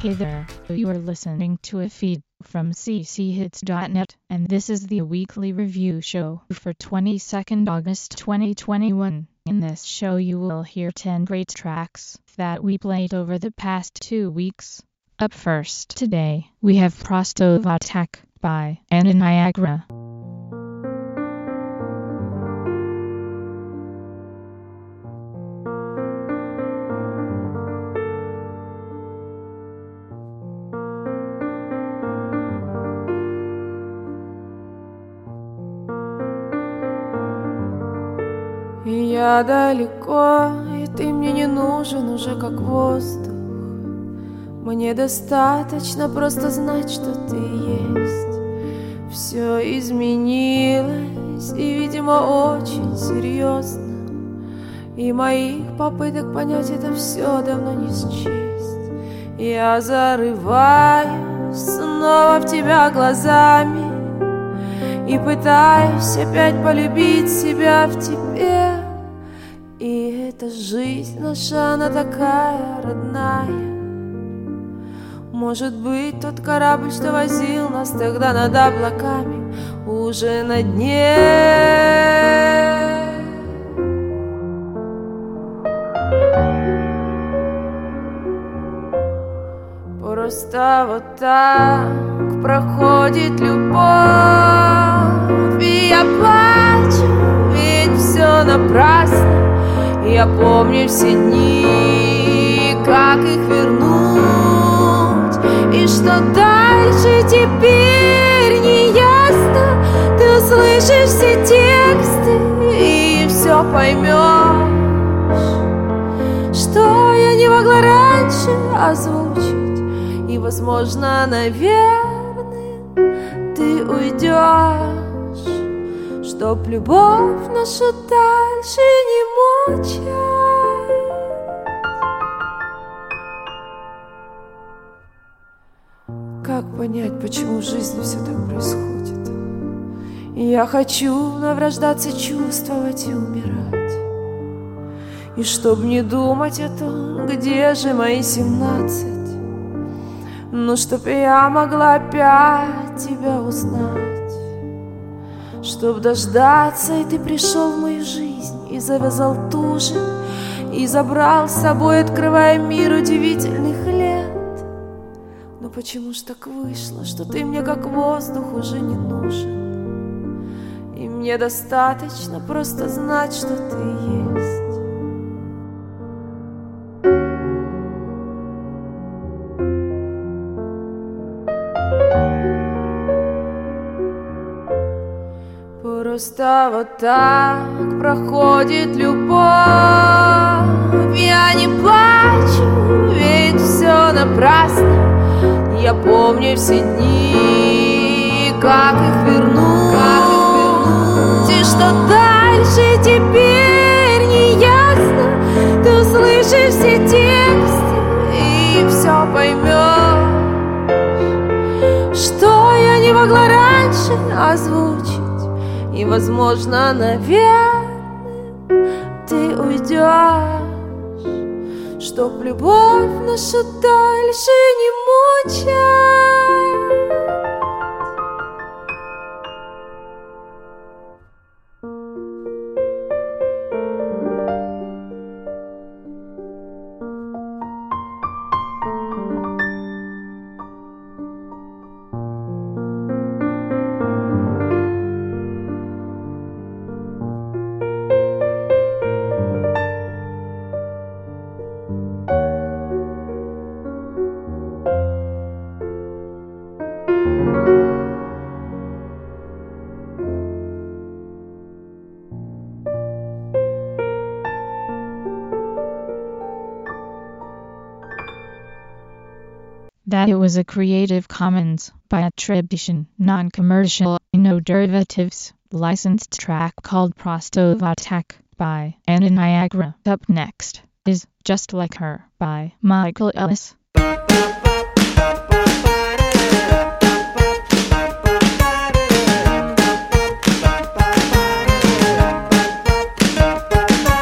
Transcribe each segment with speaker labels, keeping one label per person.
Speaker 1: Hey there, you are listening to a feed from cchits.net, and this is the weekly review show for 22nd August 2021. In this show you will hear 10 great tracks that we played over the past 2 weeks. Up first today, we have Prostovatek by Anna Niagara.
Speaker 2: И я далеко, и ты мне не нужен уже как воздух. Мне достаточно просто знать, что ты есть. Все изменилось, и, видимо, очень серьезно. И моих попыток понять это все давно не счесть. Я зарываюсь снова в тебя глазами и пытаюсь опять полюбить себя в тебе. И эта жизнь наша, она такая родная. Может быть, тот корабль, что возил нас тогда над облаками, уже на дне. Просто вот так проходит любовь, и я плачу, ведь все напрасно. Я помню все дни, как их вернуть, и что дальше теперь не ясно. Ты услышишь все тексты и все поймешь, что я не могла раньше озвучить. И, возможно, наверное, ты уйдешь, чтоб любовь нашу дальше не мучать. Как понять, почему в жизни все так происходит? И я хочу наврождаться, чувствовать и умирать. И чтоб не думать о том, где же мои 17, ну чтоб я могла опять тебя узнать. Чтоб дождаться, и ты пришел в мою жизнь и завязал туже, и забрал с собой, открывая мир удивительных лет. Но почему ж так вышло, что ты мне как воздух уже не нужен, и мне достаточно просто знать, что ты есть. Просто вот так проходит любовь. Я не плачу, ведь все напрасно. Я помню все дни, как их вернуть, и что дальше теперь не ясно. Ты услышишь все тексты и все поймешь, что я не могла раньше озвучить. И, возможно, наверное, ты уйдешь, чтоб любовь нашу дальше не мучать.
Speaker 1: That it was a Creative Commons by attribution, non-commercial, no derivatives, licensed track called Prostovatek by Anna Niagara. Up next is Just Like Her by Michael Ellis.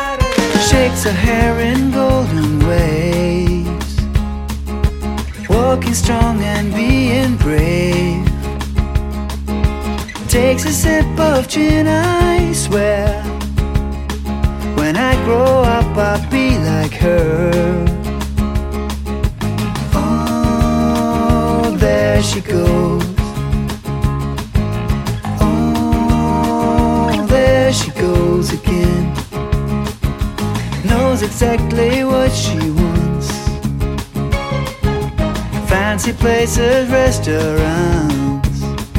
Speaker 3: Shakes her hair in golden waves. Whoa. walking strong and being brave. Takes a sip of gin, I swear. When I grow up, I'll be like her. Oh, there she goes. Oh, there she goes again. Knows exactly what she wants. Fancy places, restaurants.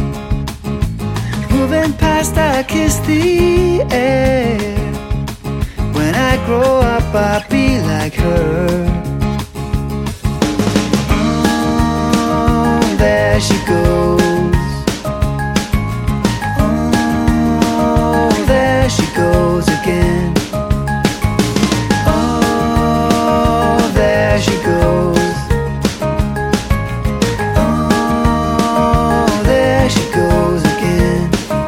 Speaker 3: Moving past, I kiss the air. When I grow up, I'll be like her. Oh, there she goes. Oh, there she goes again. Oh, there she goes. Oh, there she goes again.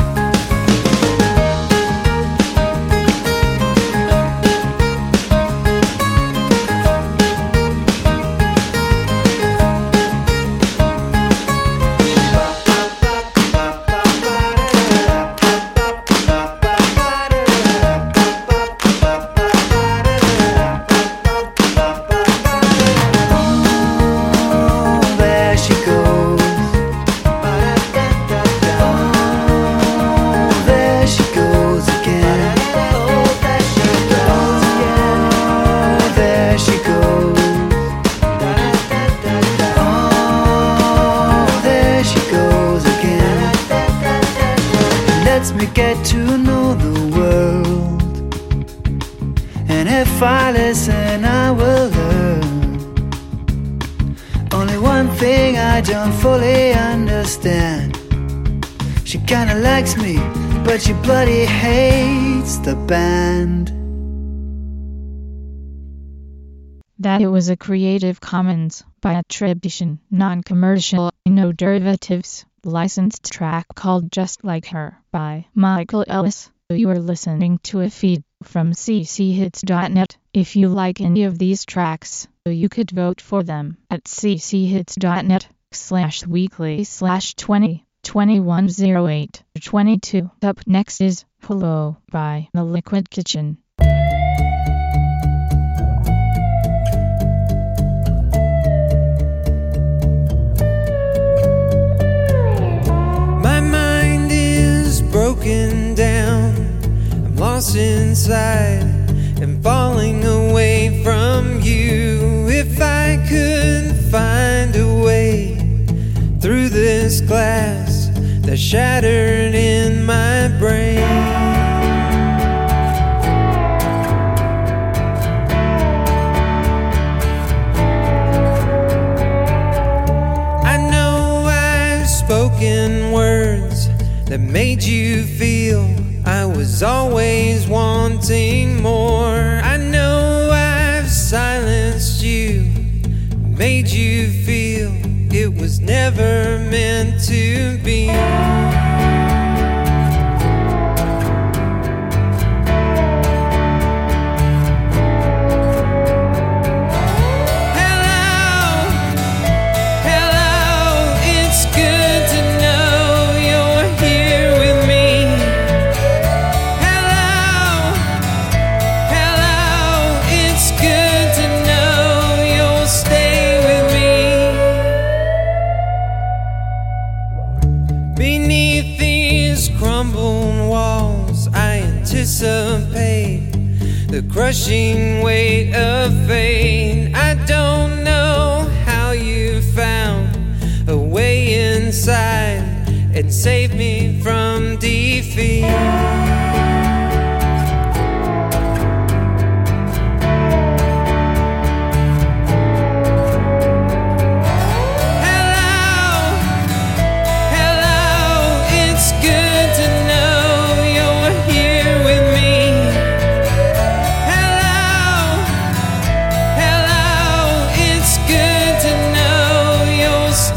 Speaker 3: Get to know the world, and if I listen, I will learn. Only one thing I don't fully understand. She kinda likes me, but she bloody hates the band.
Speaker 1: That it was a Creative Commons by attribution, non-commercial, no derivatives, licensed track called Just Like Her by Michael Ellis. You are listening to a feed from cchits.net. If you like any of these tracks, you could vote for them at cchits.net/weekly/20210822. Up next is Hello by The Liquid Kitchen.
Speaker 4: Broken down, I'm lost inside and falling away from you. If I could find a way through this glass that's shattered in my brain, I know I've spoken words that made you feel I was always wanting more. I know I've silenced you, made you feel it was never meant to be. Beneath these crumbling walls, I anticipate the crushing weight of fate. I don't know how you found a way inside and saved me from defeat.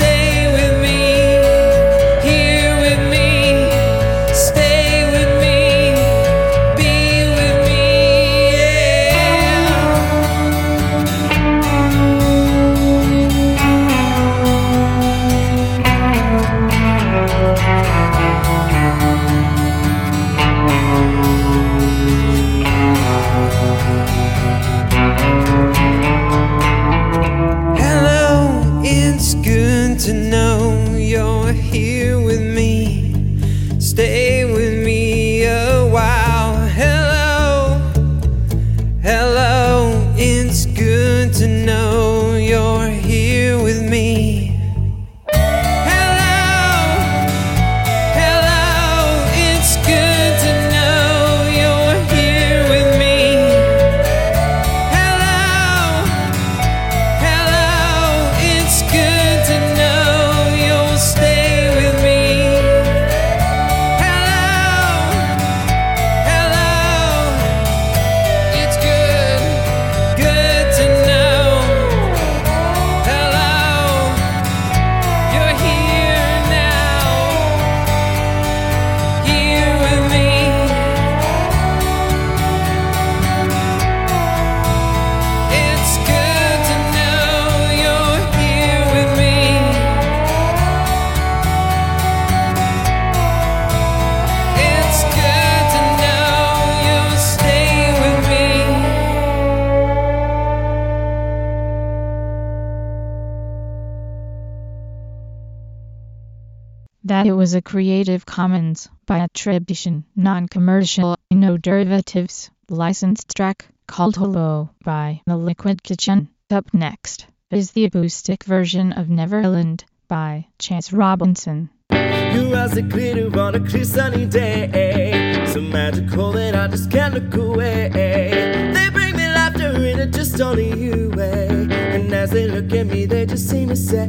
Speaker 4: Stay with me.
Speaker 1: that it was a Creative Commons by attribution, non-commercial, no derivatives, licensed track called Hello by The Liquid Kitchen. Up next is the acoustic version of Neverland by Chance Robinson.
Speaker 5: Your eyes are glitter on a clear sunny day, so magical that I just can't look away. They bring me laughter in a just only you way, and as they look at me they just seem to say,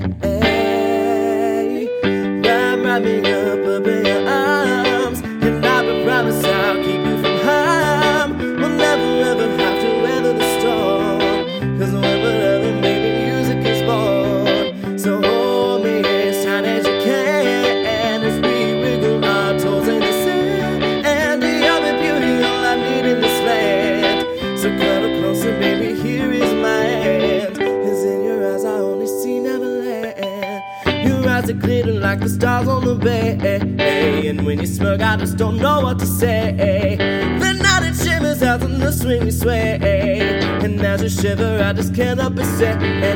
Speaker 5: wrap me up in your arms, and I will promise I'll keep you from harm. We'll never ever have to weather the storm, 'cause when we're loving, baby, music is born. So hold me as tight as you can, as we wiggle our toes in the sand, and you're the beauty, all I need in this land. So cuddle closer, baby, here is my hand, 'cause in your eyes I only see Neverland. Your eyes are glitter like the stars on the bay, and when you smirk I just don't know what to say. The night it shimmers out in the swing we sway, and as you shiver I just can't help but say,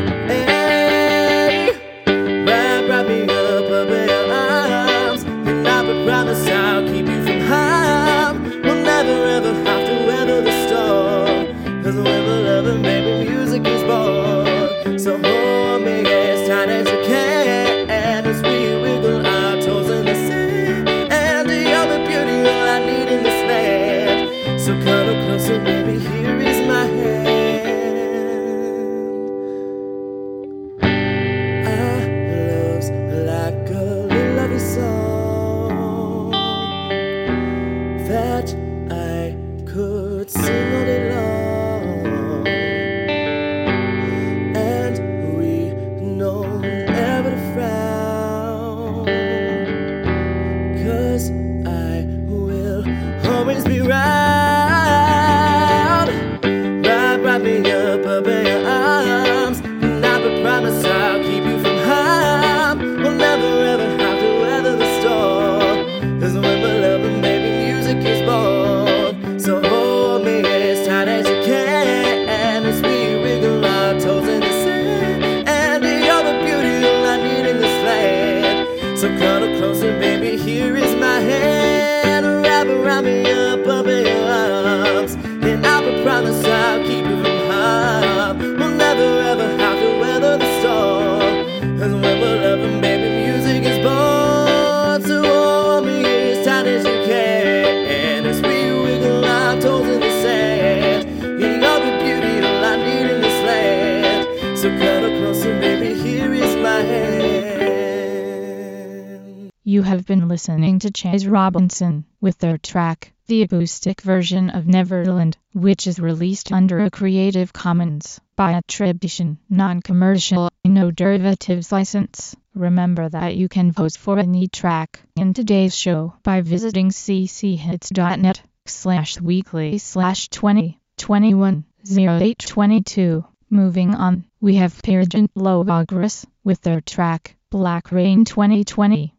Speaker 5: wrap me up in your arms, and I will promise I'll keep you from harm. We'll never ever have to weather the storm, 'cause when we're loving, baby, music is born. So hold me as tight as you can, as we wiggle our toes in the sand, and you're the beauty, all I need in this land. So cuddle closer, baby, here is my hand. Our love's like a little lovely song that I could sing all day long, and we know never to frown, 'cause I will always be round. Wrap me up in your arms, and I will promise I'll keep you from harm. We'll never ever have to weather the storm, 'cause when we're loving, baby, music is born. So hold me as tight as you can, as we wiggle our toes in the sand, and you're the beauty, all I need in this land. So cuddle closer, baby, here is my hand. Wrap me up in your arms, and I will promise I'll keep you from harm. We'll never ever have to weather the storm, 'cause when we're loving, baby, music is born. So hold me as tight as you can, as we wiggle our toes in the sand. You're the beauty, all I need in this land. So cuddle closer, baby, here is my hand.
Speaker 1: You have been listening to Chase Robinson with their track, the acoustic version of Neverland, which is released under a Creative Commons by attribution, non-commercial, no derivatives license. Remember that you can vote for any track in today's show by visiting cchits.net/weekly/2021-0822. Moving on, we have Pyrgent Logogris with their track, Black Rain 2020.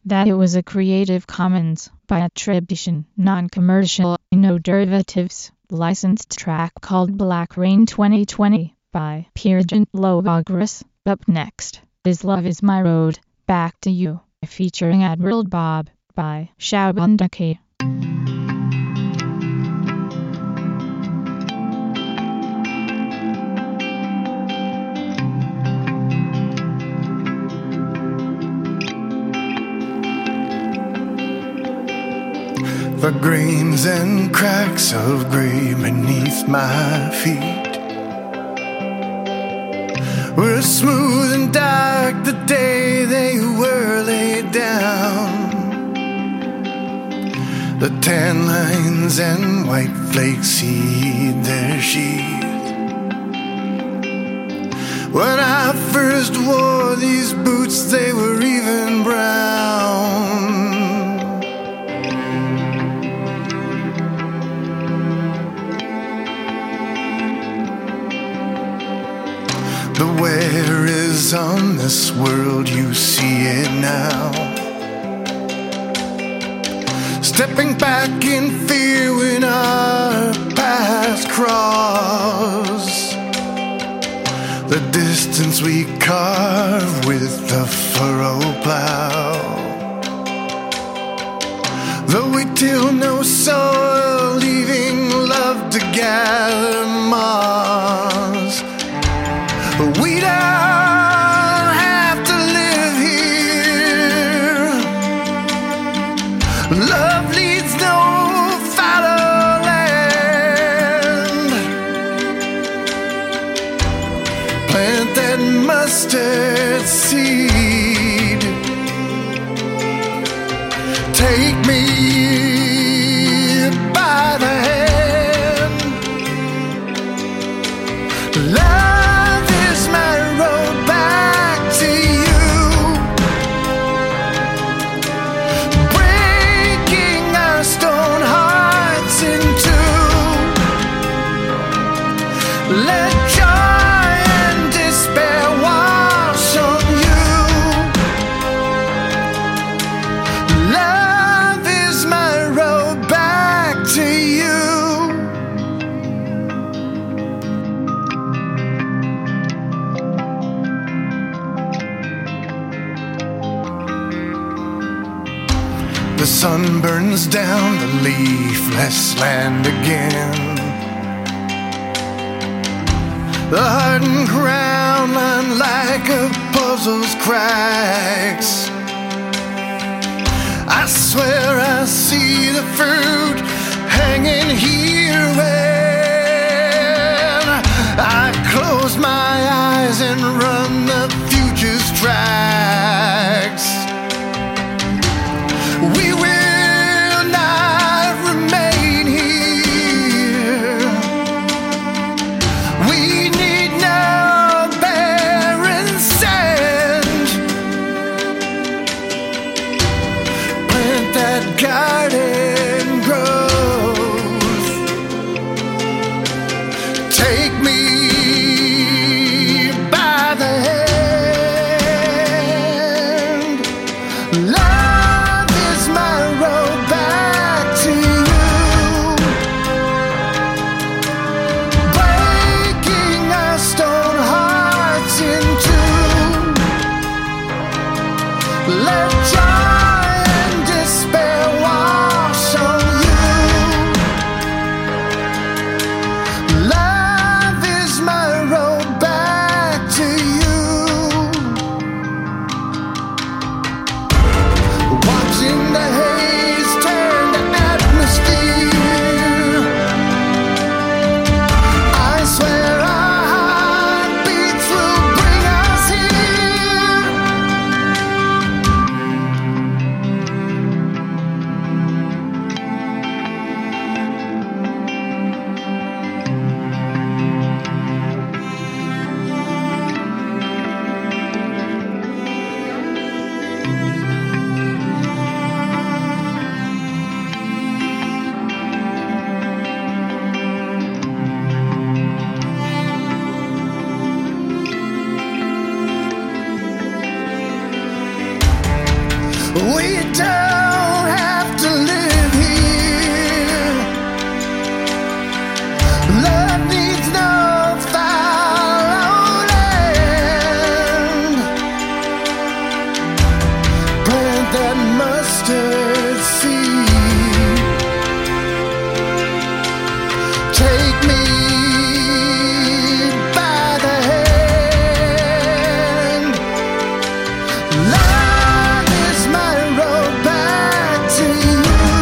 Speaker 1: that it was a Creative Commons by attribution, non-commercial, no derivatives, licensed track called Black Rain 2020 by Piergent Lovagris. Up next is Love Is My Road, Back to You, featuring Admiral Bob by Shabundaki.
Speaker 3: The grains and cracks of gray beneath my feet were smooth and dark the day they were laid down. The tan lines and white flakes heed their sheath. When I first wore these boots, they were even brown. The wear is on this world, you see it now. Stepping back in fear when our paths cross. The distance we carve with the furrow plow. Though we till no soil, leaving love to gather moss. We don't have to live here. Love leads no fallow land. Plant that mustard seed. Take me by the hand. Love is my road back to you, breaking our stone hearts in two. Let joy and despair wash on you. Love is my road back to you. The sun burns down the leafless land again. The hardened ground line like a puzzle's cracks. I swear I see the fruit hanging here when I close my eyes and run the future's tracks. We will not remain here. We need no barren sand. Plant that garden growth. Take me by the hand. We don't have to live here. Love needs no fallow land. Plant that mustard seed. Take me by the hand. Love is my road back to you.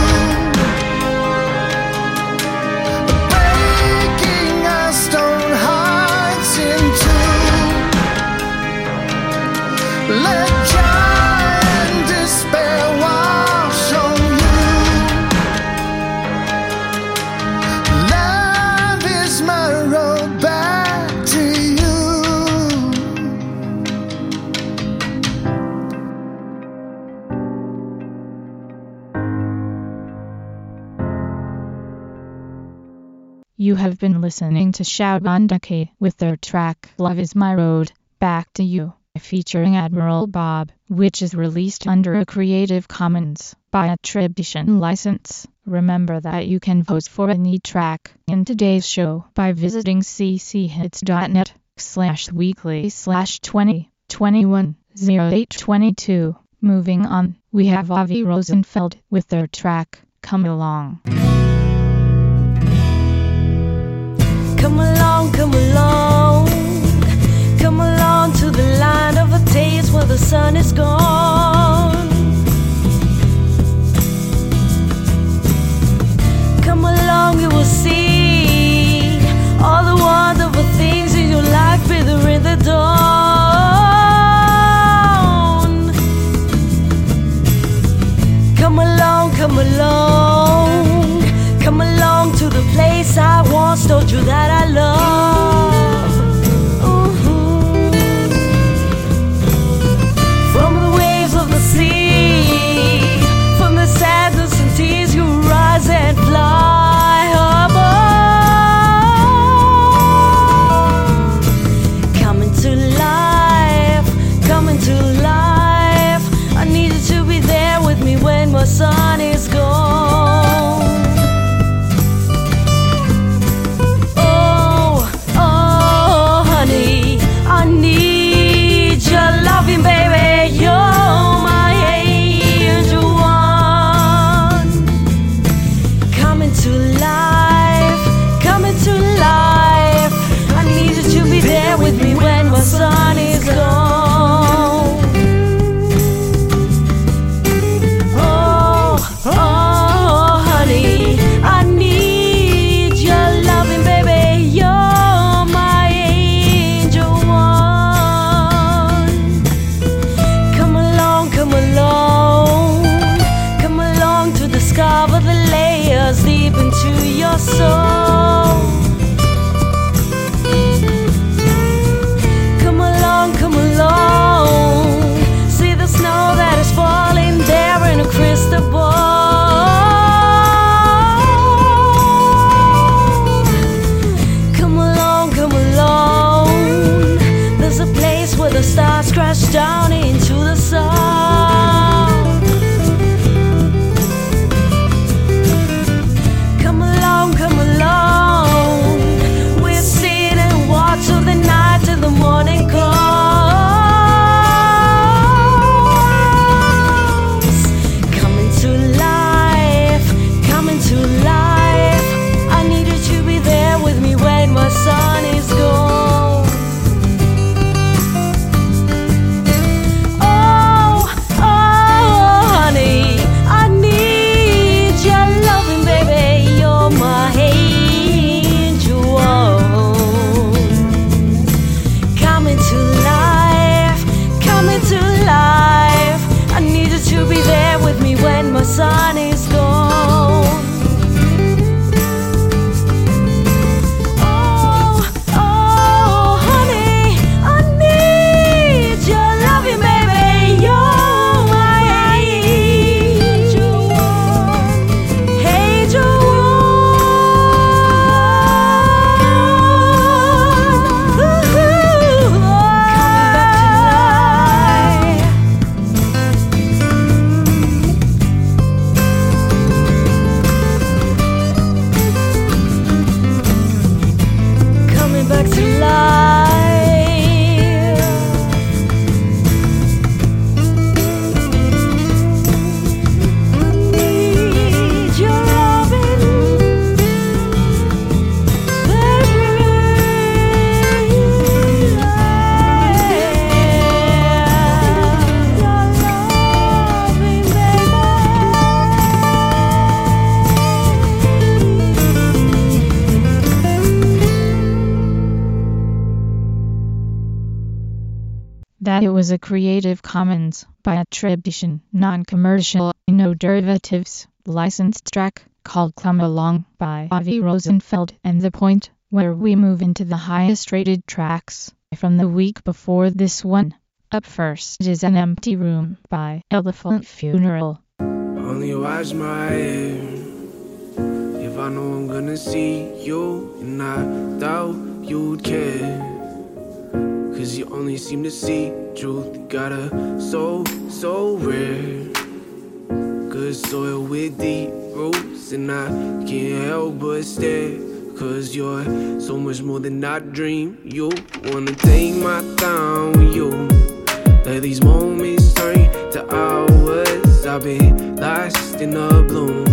Speaker 3: Breaking our stone hearts in two. Let joy and despair wash on you. Love is my road back to you.
Speaker 1: You have been listening to Shabandake with their track Love Is My Road, Back to You, featuring Admiral Bob, which is released under a Creative Commons by attribution license. Remember that you can vote for any track in today's show by visiting cchits.net/weekly/2021-0822. Moving on, we have Avi Rosenfeld with their track Come Along.
Speaker 2: Come along, come along. Come along to the land of a days where the sun is gone. Come along, you will see all the wonderful things in your life wither in the dawn. Come along, come along. Come along to the place I once told you that I love. From the waves of the sea, from the sadness and tears, you rise and fly above. Come into life, come into life. I need you to be there with me when my sun is gone. I need your loving, baby. You're my angel one. Come into life, come into life. I need you to be there with me when my sun is gone. Oh, honey, I need your loving, baby. You're my angel one. Come along, come along. Come along to discover the layers deep into your soul. Come along, come along. See the snow that is falling there in a crystal ball. Come along, come along. There's a place where the stars crash down into the sun. Come along, come along. We'll sit and watch through the night till the morning comes. Come into life, come into life. I need you to be there with me when my sun is gone. Oh, oh,
Speaker 1: that it was a Creative Commons by attribution, non-commercial, no derivatives, licensed track called Come Along by Avi Rosenfeld, and the point where we move into the highest rated tracks from the week before this one. Up first is An Empty Room by Elephant Funeral.
Speaker 6: Only watch my head if I know I'm gonna see you, and I doubt you'd care, 'cause you only seem to see truth. You got a soul so rare, good soil with deep roots, and I can't help but stare, 'cause you're so much more than I dream. You wanna take my time with you, let these moments turn to hours. I've been lost in the bloom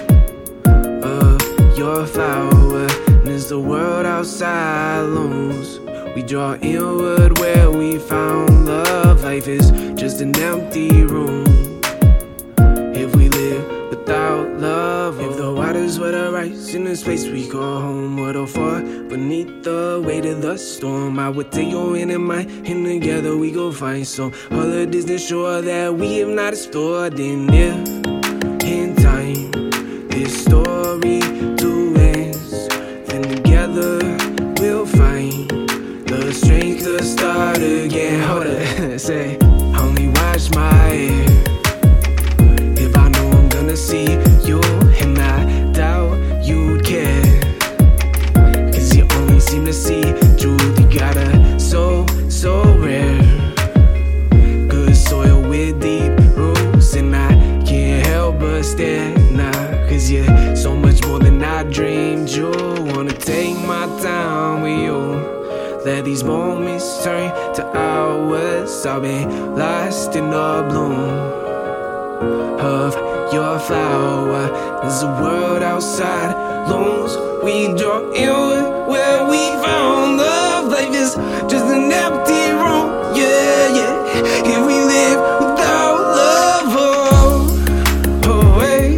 Speaker 6: of your flower, and as the world outside looms, we draw inward where we found love. Life is just an empty room if we live without love. If the waters were to rise in this place we call home, would all fall beneath the weight of the storm, I would take your hand in mine, and together we go find some other distant shore that we have not explored. And if in time this story to ends, then together we'll find the strength to start again. Hold up, say, only watch my head if I know I'm gonna see you, and I doubt you'd care, 'cause you only seem to see truth. You got a soul so rare, good soil with deep roots, and I can't help but stare now, 'cause you're so much more than I dreamed. You wanna take my time with you, let these moments turn to hours. I've been lost in the bloom of your flower, as the world outside looms, we draw inward where we found love. Life is just an empty room, yeah, yeah. If we live without love, oh, oh, hey.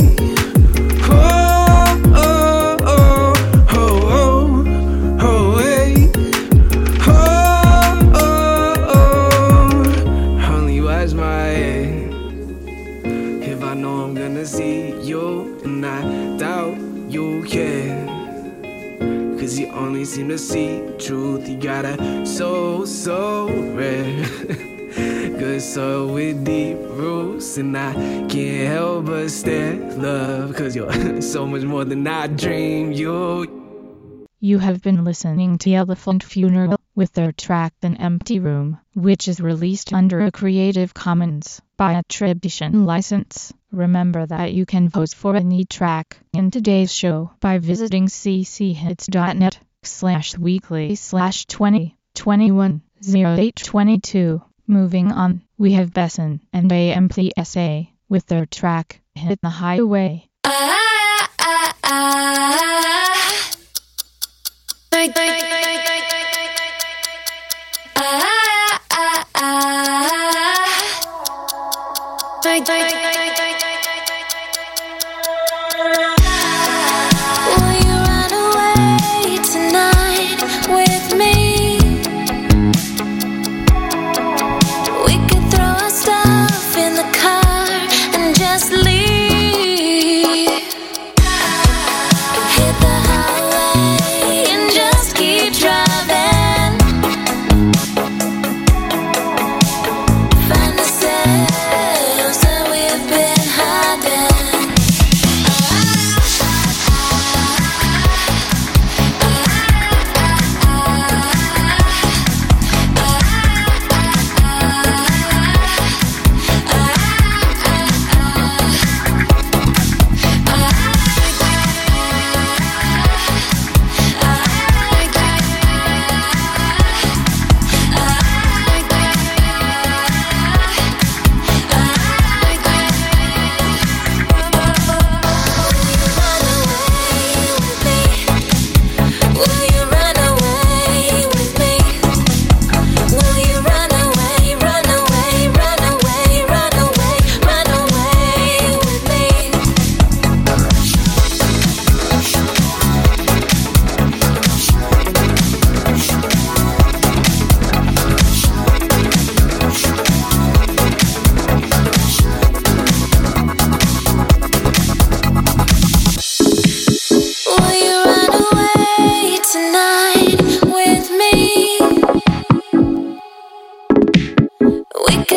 Speaker 6: Oh, oh, oh, oh, oh, oh, hey. Oh, oh, oh. Only watch my head if I know I'm gonna see you, and I doubt you care, 'cause you only seem to see truth. You got a soul so rare, good soul with deep roots, and I can't help but stare, love, 'cause you're so much more than I dreamed.
Speaker 1: You have been listening to Elephant Funeral with their track An Empty Room, which is released under a Creative Commons by attribution license. Remember that you can vote for any track in today's show by visiting cchits.net/weekly/2021-0822. Moving on, we have Besson and AMPSA with their track Hit the Highway.
Speaker 7: Will you run away tonight with me? We could throw our stuff in the car and just leave. Hit the highway and just keep driving. Find ourselves where we've been.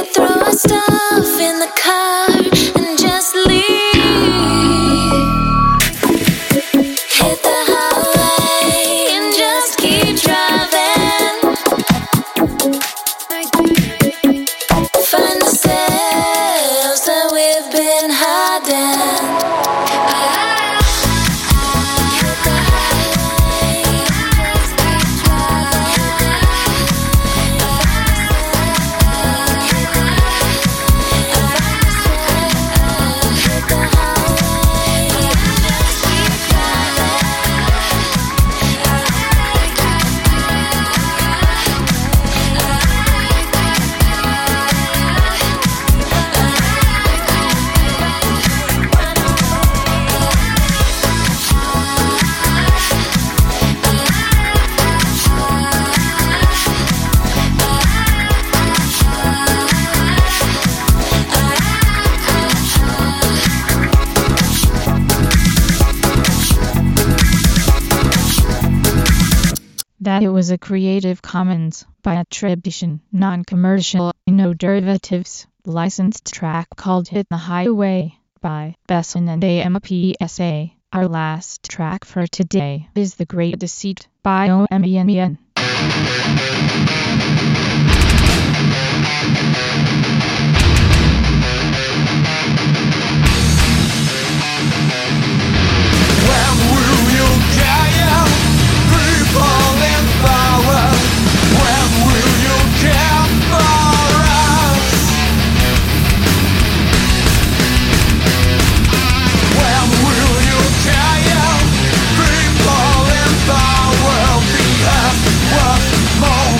Speaker 7: could throw our stuff in the car and just leave. Hit the highway and just keep driving. Find ourselves that we've been hiding.
Speaker 1: That it was a Creative Commons by attribution, non-commercial, no derivatives, licensed track called Hit the Highway by Besson and AMPSA. Our last track for today is The Great Deceit by OMEN.
Speaker 8: More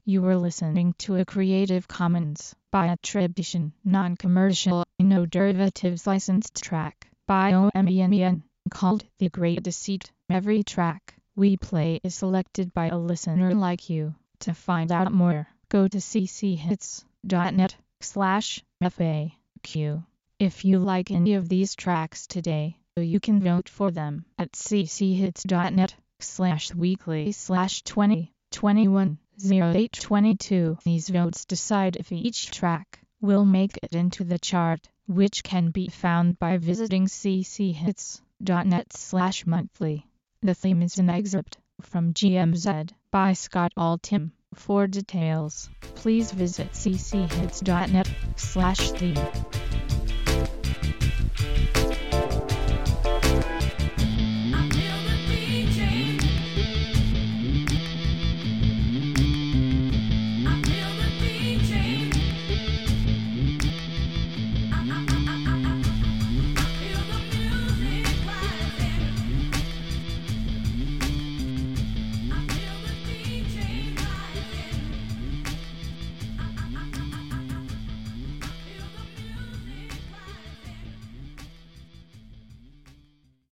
Speaker 1: You were listening to a Creative Commons by attribution, non-commercial, no derivatives licensed track by OMENEN called The Great Deceit. Every track we play is selected by a listener like you. To find out more, go to cchits.net/FAQ. If you like any of these tracks today, you can vote for them at cchits.net/weekly/2021-0822. These votes decide if each track will make it into the chart, which can be found by visiting cchits.net/monthly. The theme is an excerpt from GMZ by Scott Altham. For details, please visit cchits.net/theme.